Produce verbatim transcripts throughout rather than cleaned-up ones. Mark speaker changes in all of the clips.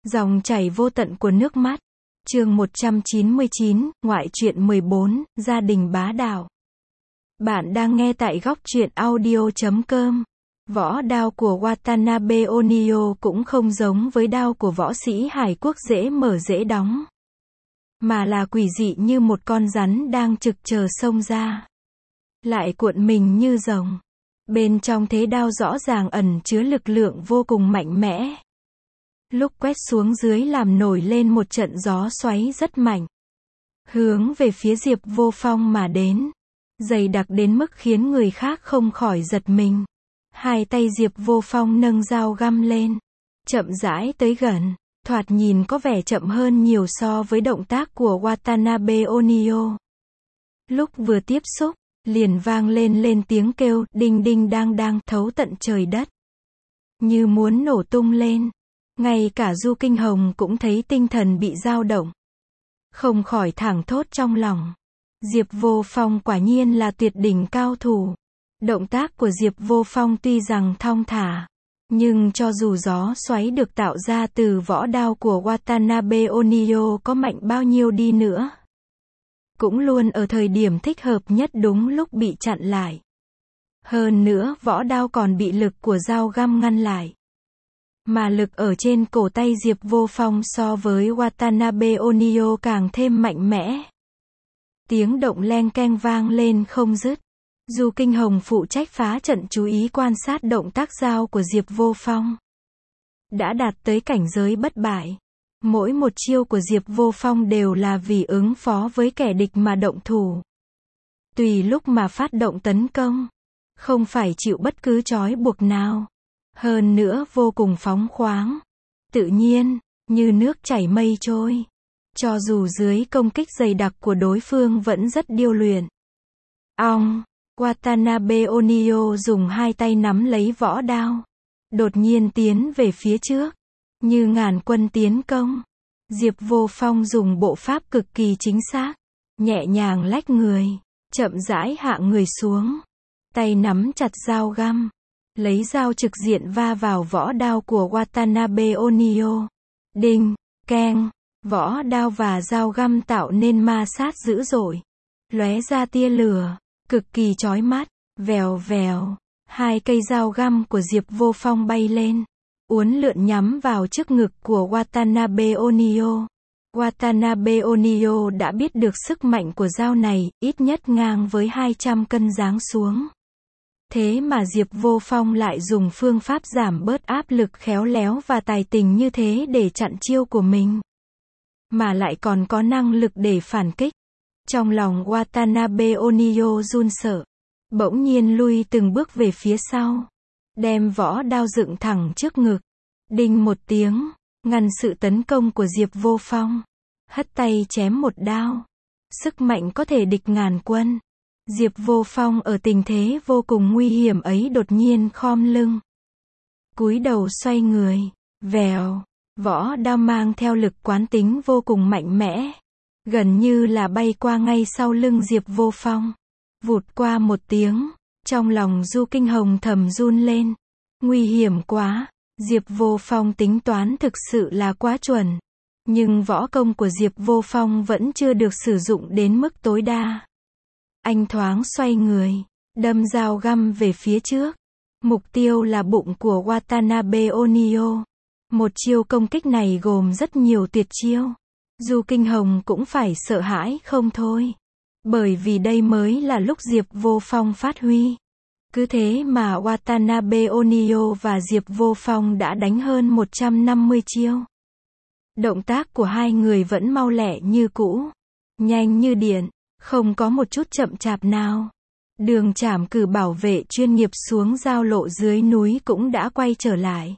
Speaker 1: Dòng chảy vô tận của nước mắt. Chương một trăm chín mươi chín, ngoại truyện mười bốn, gia đình bá đạo. Bạn đang nghe tại góc truyện audio chấm com. Võ đao của Watanabe Onio cũng không giống với đao của võ sĩ Hải Quốc dễ mở dễ đóng, mà là quỷ dị như một con rắn đang trực chờ xông ra, lại cuộn mình như rồng. Bên trong thế đao rõ ràng ẩn chứa lực lượng vô cùng mạnh mẽ. Lúc quét xuống dưới làm nổi lên một trận gió xoáy rất mạnh, hướng về phía Diệp Vô Phong mà đến, dày đặc đến mức khiến người khác không khỏi giật mình. Hai tay Diệp Vô Phong nâng dao găm lên, chậm rãi tới gần, thoạt nhìn có vẻ chậm hơn nhiều so với động tác của Watanabe Onio. Lúc vừa tiếp xúc, liền vang lên lên tiếng kêu đinh đinh đang đang thấu tận trời đất, như muốn nổ tung lên. Ngay cả Du Kinh Hồng cũng thấy tinh thần bị dao động, không khỏi thảng thốt trong lòng. Diệp Vô Phong quả nhiên là tuyệt đỉnh cao thủ. Động tác của Diệp Vô Phong tuy rằng thong thả, nhưng cho dù gió xoáy được tạo ra từ võ đao của Watanabe Onio có mạnh bao nhiêu đi nữa, cũng luôn ở thời điểm thích hợp nhất đúng lúc bị chặn lại. Hơn nữa võ đao còn bị lực của dao găm ngăn lại. Mà lực ở trên cổ tay Diệp Vô Phong so với Watanabe Onio càng thêm mạnh mẽ. Tiếng động leng keng vang lên không dứt. Du Kinh Hồng phụ trách phá trận chú ý quan sát động tác dao của Diệp Vô Phong, đã đạt tới cảnh giới bất bại. Mỗi một chiêu của Diệp Vô Phong đều là vì ứng phó với kẻ địch mà động thủ, tùy lúc mà phát động tấn công, không phải chịu bất cứ trói buộc nào. Hơn nữa vô cùng phóng khoáng, tự nhiên, như nước chảy mây trôi. Cho dù dưới công kích dày đặc của đối phương vẫn rất điêu luyện. Ong, Watanabe Onio dùng hai tay nắm lấy võ đao, đột nhiên tiến về phía trước, như ngàn quân tiến công. Diệp Vô Phong dùng bộ pháp cực kỳ chính xác, nhẹ nhàng lách người, chậm rãi hạ người xuống, tay nắm chặt dao găm, lấy dao trực diện va vào võ đao của Watanabe Onio. Đinh, keng, võ đao và dao găm tạo nên ma sát dữ dội, lóe ra tia lửa, cực kỳ chói mắt. Vèo vèo, hai cây dao găm của Diệp Vô Phong bay lên, uốn lượn nhắm vào trước ngực của Watanabe Onio. Watanabe Onio đã biết được sức mạnh của dao này, ít nhất ngang với hai trăm cân giáng xuống. Thế mà Diệp Vô Phong lại dùng phương pháp giảm bớt áp lực khéo léo và tài tình như thế để chặn chiêu của mình, mà lại còn có năng lực để phản kích. Trong lòng Watanabe Onio run sợ, bỗng nhiên lui từng bước về phía sau, đem võ đao dựng thẳng trước ngực. Đinh một tiếng, ngăn sự tấn công của Diệp Vô Phong, hất tay chém một đao. Sức mạnh có thể địch ngàn quân. Diệp Vô Phong ở tình thế vô cùng nguy hiểm ấy đột nhiên khom lưng, cúi đầu xoay người. Vèo, võ đao mang theo lực quán tính vô cùng mạnh mẽ, gần như là bay qua ngay sau lưng Diệp Vô Phong. Vụt qua một tiếng, trong lòng Du Kinh Hồng thầm run lên. Nguy hiểm quá, Diệp Vô Phong tính toán thực sự là quá chuẩn. Nhưng võ công của Diệp Vô Phong vẫn chưa được sử dụng đến mức tối đa. Anh thoáng xoay người, đâm dao găm về phía trước. Mục tiêu là bụng của Watanabe Onio. Một chiêu công kích này gồm rất nhiều tuyệt chiêu. Du Kinh Hồng cũng phải sợ hãi không thôi. Bởi vì đây mới là lúc Diệp Vô Phong phát huy. Cứ thế mà Watanabe Onio và Diệp Vô Phong đã đánh hơn một trăm năm mươi chiêu. Động tác của hai người vẫn mau lẹ như cũ, nhanh như điện, không có một chút chậm chạp nào. Đường Trảm cử bảo vệ chuyên nghiệp xuống giao lộ dưới núi cũng đã quay trở lại.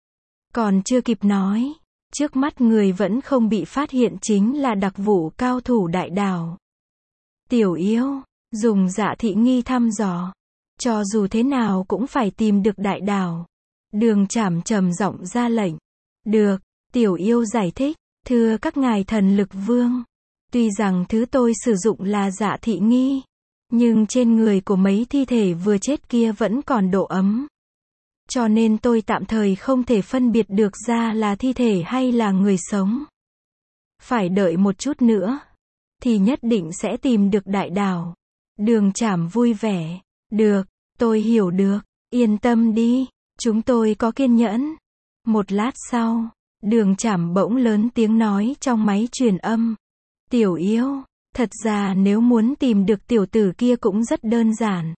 Speaker 1: Còn chưa kịp nói, trước mắt người vẫn không bị phát hiện chính là đặc vụ cao thủ đại đảo. Tiểu Yêu, dùng Dạ Thị Nghi thăm dò, cho dù thế nào cũng phải tìm được đại đảo. Đường Trảm trầm giọng ra lệnh. Được, Tiểu Yêu giải thích, thưa các ngài thần lực vương, tuy rằng thứ tôi sử dụng là Dạ Thị Nghi, nhưng trên người của mấy thi thể vừa chết kia vẫn còn độ ấm. cho nên tôi tạm thời không thể phân biệt được ra là thi thể hay là người sống. Phải đợi một chút nữa, thì nhất định sẽ tìm được đại đảo. Đường Trảm vui vẻ. Được, tôi hiểu được, yên tâm đi, chúng tôi có kiên nhẫn. Một lát sau, Đường Trảm bỗng lớn tiếng nói trong máy truyền âm. Tiểu Yêu, thật ra nếu muốn tìm được tiểu tử kia cũng rất đơn giản.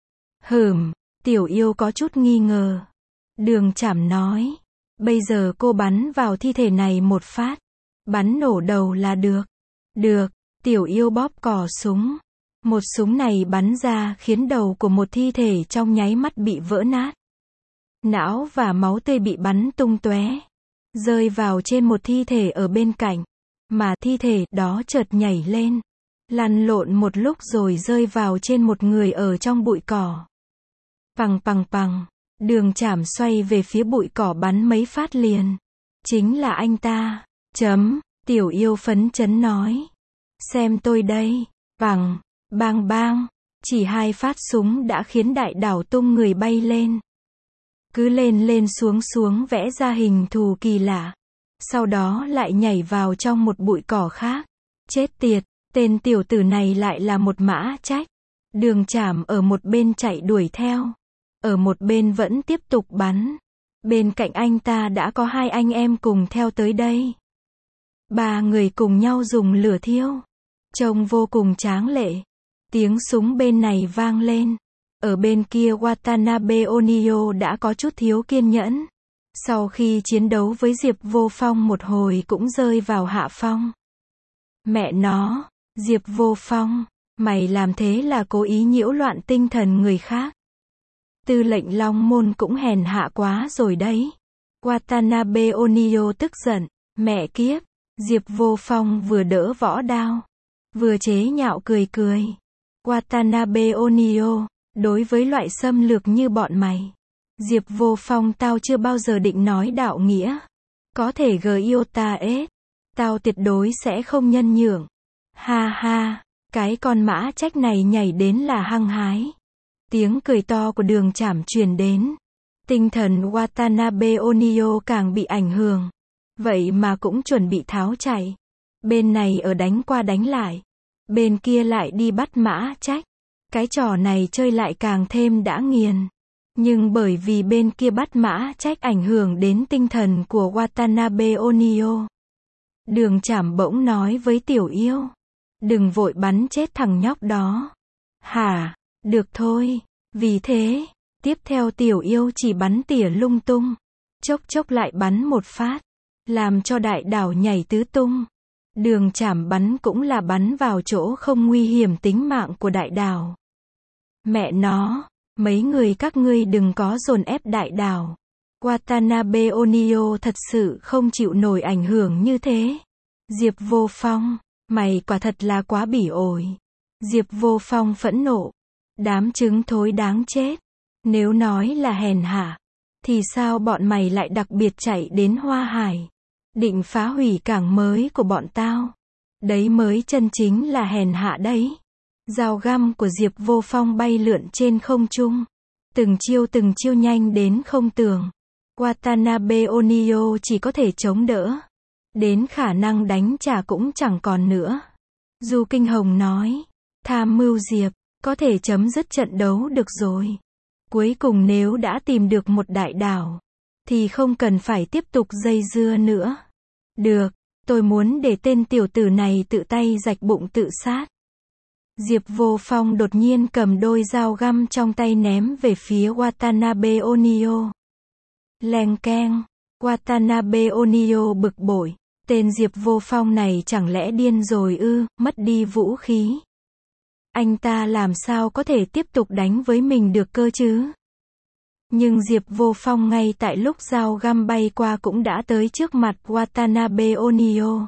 Speaker 1: Hừm, Tiểu Yêu có chút nghi ngờ. Đường Trảm nói, bây giờ cô bắn vào thi thể này một phát, bắn nổ đầu là được. Được, Tiểu Yêu bóp cò súng. Một súng này bắn ra khiến đầu của một thi thể trong nháy mắt bị vỡ nát. Não và máu tươi bị bắn tung tóe, rơi vào trên một thi thể ở bên cạnh, mà thi thể đó chợt nhảy lên, lăn lộn một lúc rồi rơi vào trên một người ở trong bụi cỏ. Pằng pằng pằng, Đường Trảm xoay về phía bụi cỏ bắn mấy phát liền. Chính là anh ta. Chấm, Tiểu Yêu phấn chấn nói. Xem tôi đây. Pằng, bang bang, chỉ hai phát súng đã khiến đại đảo tung người bay lên. Cứ lên lên xuống xuống vẽ ra hình thù kỳ lạ. Sau đó lại nhảy vào trong một bụi cỏ khác. Chết tiệt, tên tiểu tử này lại là một mã trách. Đường Trảm ở một bên chạy đuổi theo. Ở một bên vẫn tiếp tục bắn. Bên cạnh anh ta đã có hai anh em cùng theo tới đây. Ba người cùng nhau dùng lửa thiêu. Trông vô cùng tráng lệ. Tiếng súng bên này vang lên. Ở bên kia Watanabe Onio đã có chút thiếu kiên nhẫn. Sau khi chiến đấu với Diệp Vô Phong một hồi cũng rơi vào hạ phong. Mẹ nó, Diệp Vô Phong, mày làm thế là cố ý nhiễu loạn tinh thần người khác. Tư lệnh Long Môn cũng hèn hạ quá rồi đấy. Watanabe Onio tức giận. Mẹ kiếp, Diệp Vô Phong vừa đỡ võ đao, vừa chế nhạo cười cười. Watanabe Onio, đối với loại xâm lược như bọn mày, Diệp Vô Phong tao chưa bao giờ định nói đạo nghĩa. Có thể gờ yêu ta ết, tao tuyệt đối sẽ không nhân nhượng. Ha ha, cái con mã trách này nhảy đến là hăng hái. Tiếng cười to của Đường Trảm truyền đến. Tinh thần Watanabe Onio càng bị ảnh hưởng. Vậy mà cũng chuẩn bị tháo chạy. Bên này ở đánh qua đánh lại. Bên kia lại đi bắt mã trách. Cái trò này chơi lại càng thêm đã nghiền. Nhưng bởi vì bên kia bắt mã trách ảnh hưởng đến tinh thần của Watanabe Onio. Đường Trảm bỗng nói với Tiểu Yêu. Đừng vội bắn chết thằng nhóc đó. Hả? Được thôi. Vì thế, tiếp theo Tiểu Yêu chỉ bắn tỉa lung tung. Chốc chốc lại bắn một phát. Làm cho đại đảo nhảy tứ tung. Đường Trảm bắn cũng là bắn vào chỗ không nguy hiểm tính mạng của đại đảo. Mẹ nó, mấy người các ngươi đừng có dồn ép đại đảo. Watanabe Onio thật sự không chịu nổi ảnh hưởng như thế. Diệp Vô Phong, mày quả thật là quá bỉ ổi. Diệp Vô Phong phẫn nộ. Đám trứng thối đáng chết. Nếu nói là hèn hạ, thì sao bọn mày lại đặc biệt chạy đến Hoa Hải, định phá hủy cảng mới của bọn tao? Đấy mới chân chính là hèn hạ đấy. Dao găm của Diệp Vô Phong bay lượn trên không trung. Từng chiêu từng chiêu nhanh đến không tưởng. Watanabe Onio chỉ có thể chống đỡ. Đến khả năng đánh trả cũng chẳng còn nữa. Du Kinh Hồng nói. Tham mưu Diệp, có thể chấm dứt trận đấu được rồi. Cuối cùng nếu đã tìm được một đại đảo, thì không cần phải tiếp tục dây dưa nữa. Được, tôi muốn để tên tiểu tử này tự tay rạch bụng tự sát. Diệp Vô Phong đột nhiên cầm đôi dao găm trong tay ném về phía Watanabe Onio. Leng keng, Watanabe Onio bực bội. Tên Diệp Vô Phong này chẳng lẽ điên rồi ư, mất đi vũ khí. Anh ta làm sao có thể tiếp tục đánh với mình được cơ chứ? Nhưng Diệp Vô Phong ngay tại lúc dao găm bay qua cũng đã tới trước mặt Watanabe Onio.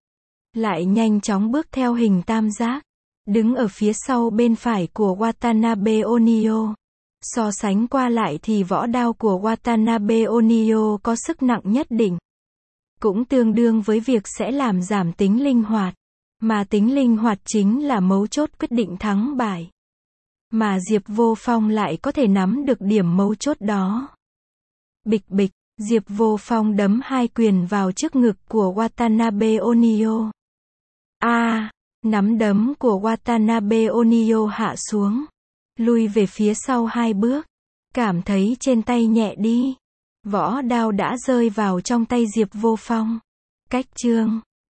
Speaker 1: Lại nhanh chóng bước theo hình tam giác. Đứng ở phía sau bên phải của Watanabe Onio. So sánh qua lại thì võ đao của Watanabe Onio có sức nặng nhất định. Cũng tương đương với việc sẽ làm giảm tính linh hoạt. Mà tính linh hoạt chính là mấu chốt quyết định thắng bại. Mà Diệp Vô Phong lại có thể nắm được điểm mấu chốt đó. Bịch bịch, Diệp Vô Phong đấm hai quyền vào trước ngực của Watanabe Onio. A, à, nắm đấm của Watanabe Onio hạ xuống, lui về phía sau hai bước, cảm thấy trên tay nhẹ đi. Võ đao đã rơi vào trong tay Diệp Vô Phong. Cách chương